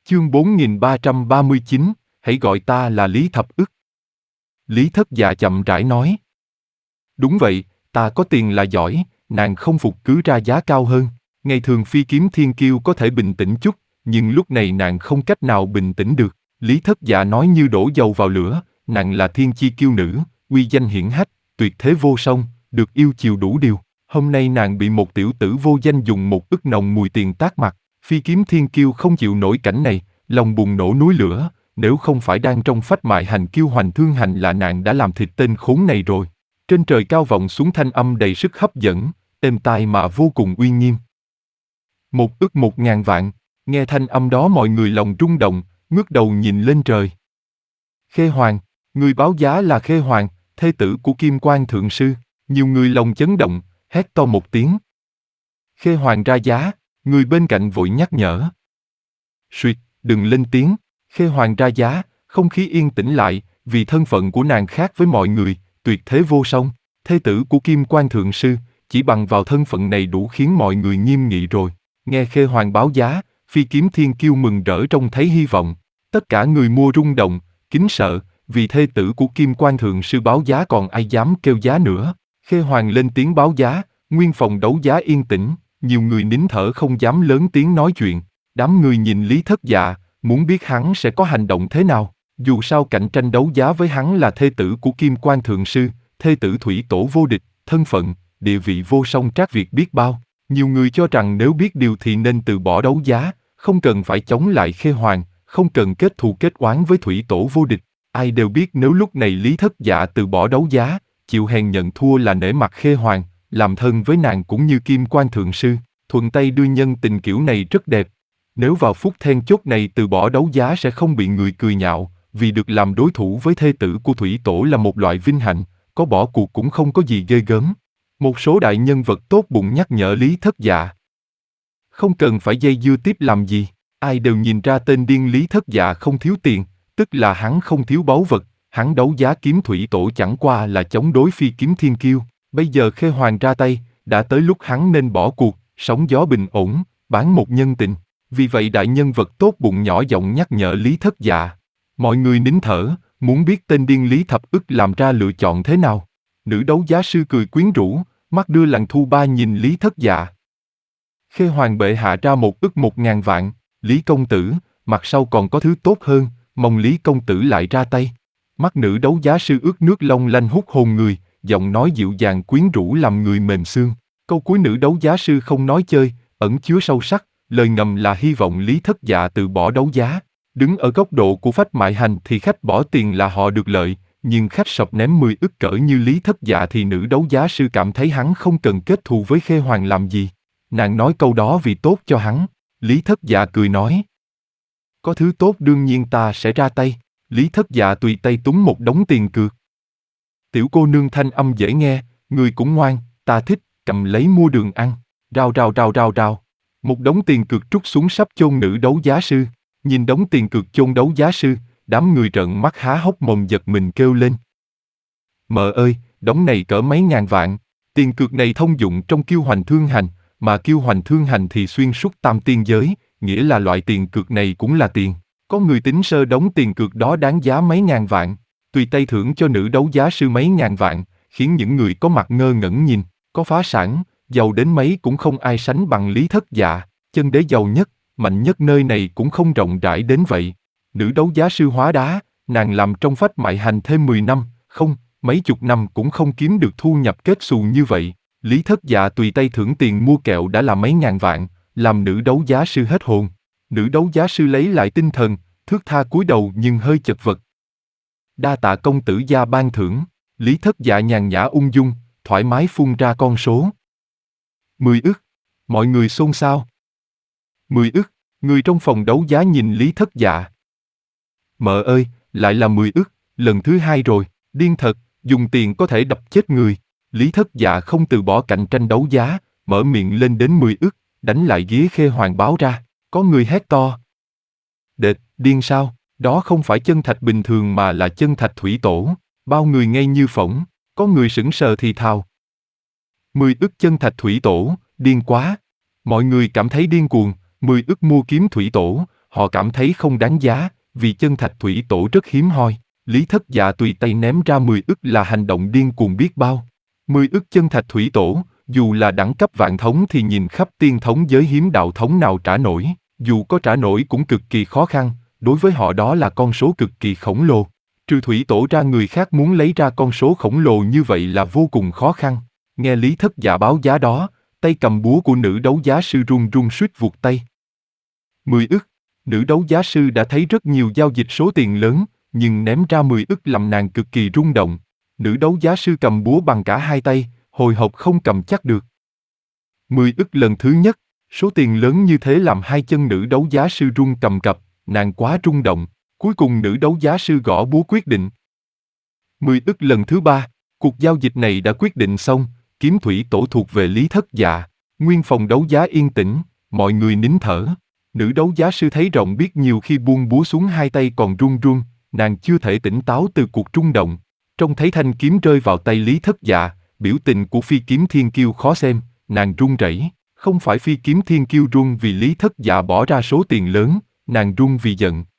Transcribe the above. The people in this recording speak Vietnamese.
Chương 4339, hãy gọi ta là Lý Thập Ức. Lý Thất Dạ chậm rãi nói. Đúng vậy, ta có tiền là giỏi, nàng không phục cứ ra giá cao hơn. Ngày thường Phi Kiếm Thiên Kiêu có thể bình tĩnh chút, nhưng lúc này nàng không cách nào bình tĩnh được. Lý Thất Dạ nói như đổ dầu vào lửa, nàng là thiên chi kiêu nữ, uy danh hiển hách, tuyệt thế vô song, được yêu chiều đủ điều. Hôm nay nàng bị một tiểu tử vô danh dùng 1 ức nồng mùi tiền tát mặt. Phi Kiếm Thiên Kiêu không chịu nổi cảnh này, lòng bùng nổ núi lửa, nếu không phải đang trong phách mại hành kiêu hoành thương hành là nàng đã làm thịt tên khốn này rồi. Trên trời cao vọng xuống thanh âm đầy sức hấp dẫn, êm tai mà vô cùng uy nghiêm. 1 ức 1.000 vạn, nghe thanh âm đó mọi người lòng rung động, ngước đầu nhìn lên trời. Khê Hoàng, người báo giá là Khê Hoàng, thê tử của Kim Quan Thượng Sư, nhiều người lòng chấn động, hét to một tiếng. Khê Hoàng ra giá, người bên cạnh vội nhắc nhở. Suýt, đừng lên tiếng, Khê Hoàng ra giá, không khí yên tĩnh lại, vì thân phận của nàng khác với mọi người, tuyệt thế vô song, thê tử của Kim Quan Thượng Sư, chỉ bằng vào thân phận này đủ khiến mọi người nghiêm nghị rồi. Nghe Khê Hoàng báo giá, Phi Kiếm Thiên Kiêu mừng rỡ trông thấy hy vọng. Tất cả người mua rung động, kính sợ, vì thê tử của Kim Quan Thượng Sư báo giá còn ai dám kêu giá nữa. Khê Hoàng lên tiếng báo giá, nguyên phòng đấu giá yên tĩnh, nhiều người nín thở không dám lớn tiếng nói chuyện. Đám người nhìn Lý Thất Dạ, muốn biết hắn sẽ có hành động thế nào. Dù sao cạnh tranh đấu giá với hắn là thê tử của Kim Quan Thượng Sư, thê tử thủy tổ vô địch, thân phận, địa vị vô song trác việt biết bao. Nhiều người cho rằng nếu biết điều thì nên từ bỏ đấu giá, không cần phải chống lại Khê Hoàng, không cần kết thù kết oán với thủy tổ vô địch. Ai đều biết nếu lúc này Lý Thất Dạ từ bỏ đấu giá, chịu hèn nhận thua là nể mặt Khê Hoàng, làm thân với nàng cũng như Kim Quan Thượng Sư, thuận tay đưa nhân tình kiểu này rất đẹp. Nếu vào phút then chốt này từ bỏ đấu giá sẽ không bị người cười nhạo, vì được làm đối thủ với thê tử của thủy tổ là một loại vinh hạnh, có bỏ cuộc cũng không có gì ghê gớm. Một số đại nhân vật tốt bụng nhắc nhở Lý Thất Dạ. Không cần phải dây dưa tiếp làm gì, ai đều nhìn ra tên điên Lý Thất Dạ không thiếu tiền, tức là hắn không thiếu báu vật, hắn đấu giá kiếm thủy tổ chẳng qua là chống đối Phi Kiếm Thiên Kiêu. Bây giờ Khê Hoàng ra tay, đã tới lúc hắn nên bỏ cuộc, sóng gió bình ổn, bán một nhân tình. Vì vậy đại nhân vật tốt bụng nhỏ giọng nhắc nhở Lý Thất Dạ. Mọi người nín thở, muốn biết tên điên Lý Thập Ức làm ra lựa chọn thế nào. Nữ đấu giá sư cười quyến rũ, mắt đưa lặng thu ba nhìn Lý Thất Dạ. Khê Hoàng bệ hạ ra 1 ức 1.000 vạn, Lý công tử, mặt sau còn có thứ tốt hơn, mong Lý công tử lại ra tay. Mắt nữ đấu giá sư ướt nước long lanh hút hồn người, giọng nói dịu dàng quyến rũ làm người mềm xương. Câu cuối nữ đấu giá sư không nói chơi, ẩn chứa sâu sắc, lời ngầm là hy vọng Lý Thất Dạ từ bỏ đấu giá. Đứng ở góc độ của phách mại hành thì khách bỏ tiền là họ được lợi, nhưng khách sập ném 10 ức cỡ như Lý Thất Dạ thì nữ đấu giá sư cảm thấy hắn không cần kết thù với Khê Hoàng làm gì. Nàng nói câu đó vì tốt cho hắn. Lý Thất Dạ cười nói. Có thứ tốt đương nhiên ta sẽ ra tay. Lý Thất Dạ tùy tay túng một đống tiền cược. Tiểu cô nương thanh âm dễ nghe, người cũng ngoan, ta thích, cầm lấy mua đường ăn. Rào rào rào rào rào. Một đống tiền cược trút xuống sắp chôn nữ đấu giá sư. Nhìn đống tiền cược chôn đấu giá sư, đám người trợn mắt há hốc mồm giật mình kêu lên. Mợ ơi, đống này cỡ mấy ngàn vạn. Tiền cược này thông dụng trong kiêu hoành thương hành, mà kiêu hoành thương hành thì xuyên suốt tam tiên giới, nghĩa là loại tiền cược này cũng là tiền. Có người tính sơ đống tiền cược đó đáng giá mấy ngàn vạn, tùy tay thưởng cho nữ đấu giá sư mấy ngàn vạn, khiến những người có mặt ngơ ngẩn nhìn. Có phá sản, giàu đến mấy cũng không ai sánh bằng Lý Thất Dạ, chân đế giàu nhất, mạnh nhất nơi này cũng không rộng rãi đến vậy. Nữ đấu giá sư hóa đá, nàng làm trong phách mại hành thêm 10 năm, không, mấy chục năm cũng không kiếm được thu nhập kết xù như vậy. Lý Thất Dạ tùy tay thưởng tiền mua kẹo đã là mấy ngàn vạn, làm nữ đấu giá sư hết hồn. Nữ đấu giá sư lấy lại tinh thần, thướt tha cúi đầu nhưng hơi chật vật. Đa tạ công tử gia ban thưởng. Lý Thất Dạ nhàn nhã ung dung, thoải mái phun ra con số. 10 ức. Mọi người xôn xao. 10 ức. Người trong phòng đấu giá nhìn Lý Thất Dạ. Mợ ơi, lại là 10 ức, lần thứ 2 rồi, điên thật, dùng tiền có thể đập chết người. Lý Thất Dạ không từ bỏ cạnh tranh đấu giá, mở miệng lên đến 10 ức, đánh lại ghế Khê Hoàng báo ra. Có người hét to. Đệt, điên sao, đó không phải chân thạch bình thường mà là chân thạch thủy tổ. Bao người ngây như phỗng, có người sững sờ thì thào. 10 ức chân thạch thủy tổ, điên quá. Mọi người cảm thấy điên cuồng, 10 ức mua kiếm thủy tổ, họ cảm thấy không đáng giá, vì chân thạch thủy tổ rất hiếm hoi. Lý Thất Dạ tùy tay ném ra 10 ức là hành động điên cuồng biết bao. 10 ức chân thạch thủy tổ, dù là đẳng cấp vạn thống thì nhìn khắp tiên thống giới hiếm đạo thống nào trả nổi, dù có trả nổi cũng cực kỳ khó khăn, đối với họ đó là con số cực kỳ khổng lồ. Trừ thủy tổ ra người khác muốn lấy ra con số khổng lồ như vậy là vô cùng khó khăn. Nghe Lý Thất Dạ báo giá đó, tay cầm búa của nữ đấu giá sư run run suýt vụt tay. 10 ức, nữ đấu giá sư đã thấy rất nhiều giao dịch số tiền lớn, nhưng ném ra 10 ức làm nàng cực kỳ rung động. Nữ đấu giá sư cầm búa bằng cả hai tay, hồi hộp không cầm chắc được. 10 ức lần thứ nhất, số tiền lớn như thế làm hai chân nữ đấu giá sư run cầm cập, nàng quá rung động. Cuối cùng nữ đấu giá sư gõ búa quyết định. 10 ức lần thứ ba, cuộc giao dịch này đã quyết định xong, kiếm thủy tổ thuộc về Lý Thất Dạ. Nguyên phòng đấu giá yên tĩnh, mọi người nín thở. Nữ đấu giá sư thấy rộng biết nhiều khi buông búa xuống hai tay còn run run, nàng chưa thể tỉnh táo từ cuộc rung động. Trông thấy thanh kiếm rơi vào tay Lý Thất Dạ, biểu tình của phi kiếm thiên kiêu khó xem, nàng run rẩy. Không phải phi kiếm thiên kiêu run vì Lý Thất Dạ bỏ ra số tiền lớn, nàng run vì giận.